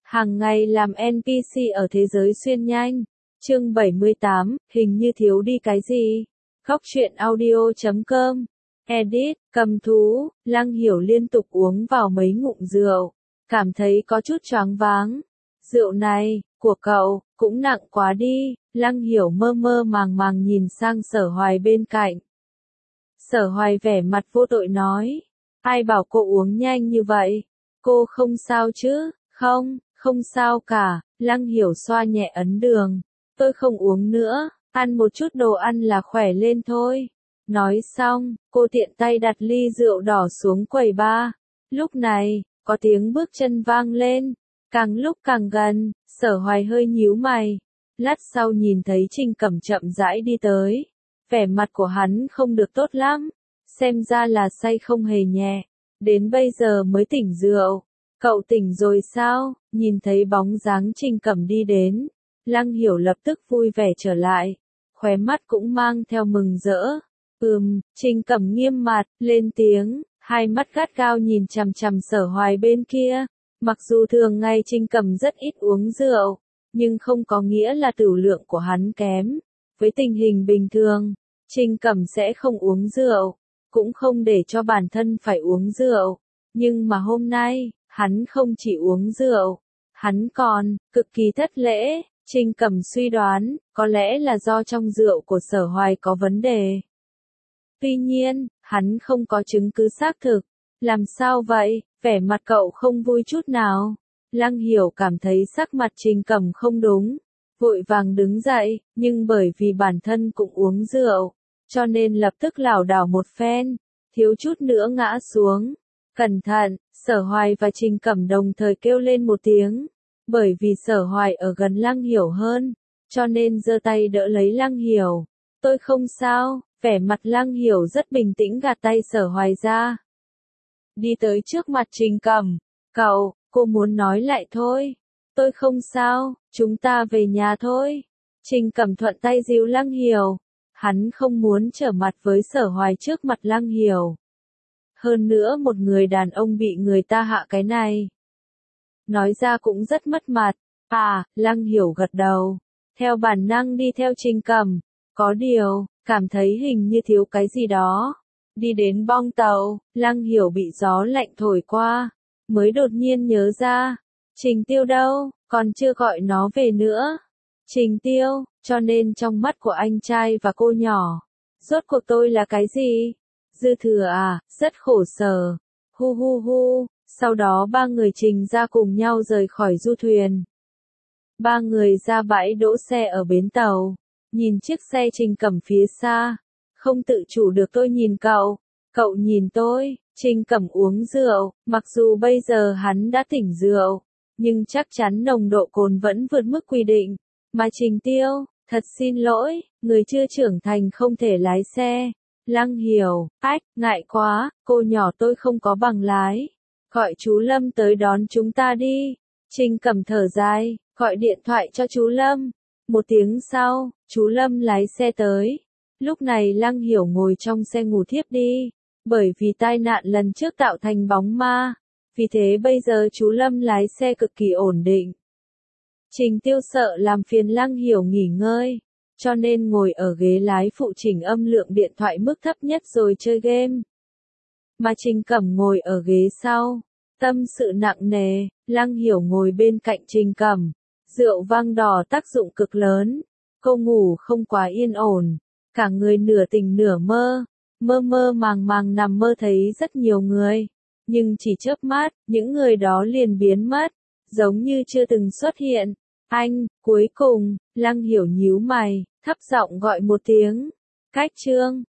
Hàng ngày làm NPC ở thế giới xuyên nhanh. Chương 78, hình như thiếu đi cái gì. Góc truyện audio.com. Edit, cầm thú, Lăng Hiểu liên tục uống vào mấy ngụm rượu. Cảm thấy có chút choáng váng. Rượu này, của cậu, cũng nặng quá đi. Lăng Hiểu mơ mơ màng màng nhìn sang Sở Hoài bên cạnh. Sở Hoài vẻ mặt vô tội nói. Ai bảo cô uống nhanh như vậy? Cô không sao chứ? Không sao cả. Lăng Hiểu xoa nhẹ ấn đường. Tôi không uống nữa, ăn một chút đồ ăn là khỏe lên thôi. Nói xong, cô tiện tay đặt ly rượu đỏ xuống quầy bar. Lúc này, có tiếng bước chân vang lên. Càng lúc càng gần, Sở Hoài hơi nhíu mày. Lát sau nhìn thấy Trình Cẩm chậm rãi đi tới. Vẻ mặt của hắn không được tốt lắm. Xem ra là say không hề nhẹ. Đến bây giờ mới tỉnh rượu. Cậu tỉnh rồi sao? Nhìn thấy bóng dáng Trình Cẩm đi đến. Lăng Hiểu lập tức vui vẻ trở lại. Khóe mắt cũng mang theo mừng rỡ. Trình Cẩm nghiêm mặt, lên tiếng. Hai mắt gắt gao nhìn chằm chằm Sở Hoài bên kia. Mặc dù thường ngày Trình Cẩm rất ít uống rượu. Nhưng không có nghĩa là tửu lượng của hắn kém. Với tình hình bình thường, Trình Cẩm sẽ không uống rượu. Cũng không để cho bản thân phải uống rượu. Nhưng mà hôm nay, hắn không chỉ uống rượu. Hắn còn, cực kỳ thất lễ. Trình Cẩm suy đoán, có lẽ là do trong rượu của Sở Hoài có vấn đề. Tuy nhiên, hắn không có chứng cứ xác thực. Làm sao vậy? Vẻ mặt cậu không vui chút nào. Lăng Hiểu cảm thấy sắc mặt Trình Cẩm không đúng. Vội vàng đứng dậy, nhưng bởi vì bản thân cũng uống rượu, cho nên lập tức lảo đảo một phen, thiếu chút nữa ngã xuống. Cẩn thận, Sở Hoài và Trình Cẩm đồng thời kêu lên một tiếng. Bởi vì Sở Hoài ở gần Lăng Hiểu hơn, cho nên giơ tay đỡ lấy Lăng Hiểu. Tôi không sao, vẻ mặt Lăng Hiểu rất bình tĩnh gạt tay Sở Hoài ra. Đi tới trước mặt Trình Cẩm. Cô muốn nói lại thôi. Tôi không sao, chúng ta về nhà thôi. Trình Cẩm thuận tay dìu Lăng Hiểu. Hắn không muốn trở mặt với Sở Hoài trước mặt Lăng Hiểu. Hơn nữa một người đàn ông bị người ta hạ cái này. Nói ra cũng rất mất mặt. Lăng Hiểu gật đầu. Theo bản năng đi theo Trình Cẩm. Có điều, cảm thấy hình như thiếu cái gì đó. Đi đến bong tàu, Lăng Hiểu bị gió lạnh thổi qua. Mới đột nhiên nhớ ra. Trình Tiêu đâu, còn chưa gọi nó về nữa. Trình Tiêu, cho nên trong mắt của anh trai và cô nhỏ. Rốt cuộc tôi là cái gì? Dư thừa rất khổ sở. Hu. Sau đó ba người Trình ra cùng nhau rời khỏi du thuyền. Ba người ra bãi đỗ xe ở bến tàu. Nhìn chiếc xe Trình Cẩm phía xa. Không tự chủ được tôi nhìn cậu. Cậu nhìn tôi. Trình Cẩm uống rượu. Mặc dù bây giờ hắn đã tỉnh rượu. Nhưng chắc chắn nồng độ cồn vẫn vượt mức quy định. Mà Trình Tiêu, thật xin lỗi. Người chưa trưởng thành không thể lái xe. Lăng Hiểu, ngại quá. Cô nhỏ tôi không có bằng lái. Gọi chú Lâm tới đón chúng ta đi. Trình Cẩm thở dài, gọi điện thoại cho chú Lâm. Một tiếng sau, chú Lâm lái xe tới. Lúc này Lăng Hiểu ngồi trong xe ngủ thiếp đi. Bởi vì tai nạn lần trước tạo thành bóng ma. Vì thế bây giờ chú Lâm lái xe cực kỳ ổn định. Trình Tiêu sợ làm phiền Lăng Hiểu nghỉ ngơi. Cho nên ngồi ở ghế lái phụ chỉnh âm lượng điện thoại mức thấp nhất rồi chơi game. Mà Trình Cẩm ngồi ở ghế sau. Tâm sự nặng nề, Lăng Hiểu ngồi bên cạnh Trình Cẩm. Rượu vang đỏ tác dụng cực lớn. Cô ngủ không quá yên ổn. Cả người nửa tỉnh nửa mơ. Mơ màng nằm mơ thấy rất nhiều người. Nhưng chỉ chớp mắt, những người đó liền biến mất. Giống như chưa từng xuất hiện. Cuối cùng, Lăng Hiểu nhíu mày, thấp giọng gọi một tiếng. Cách Trương,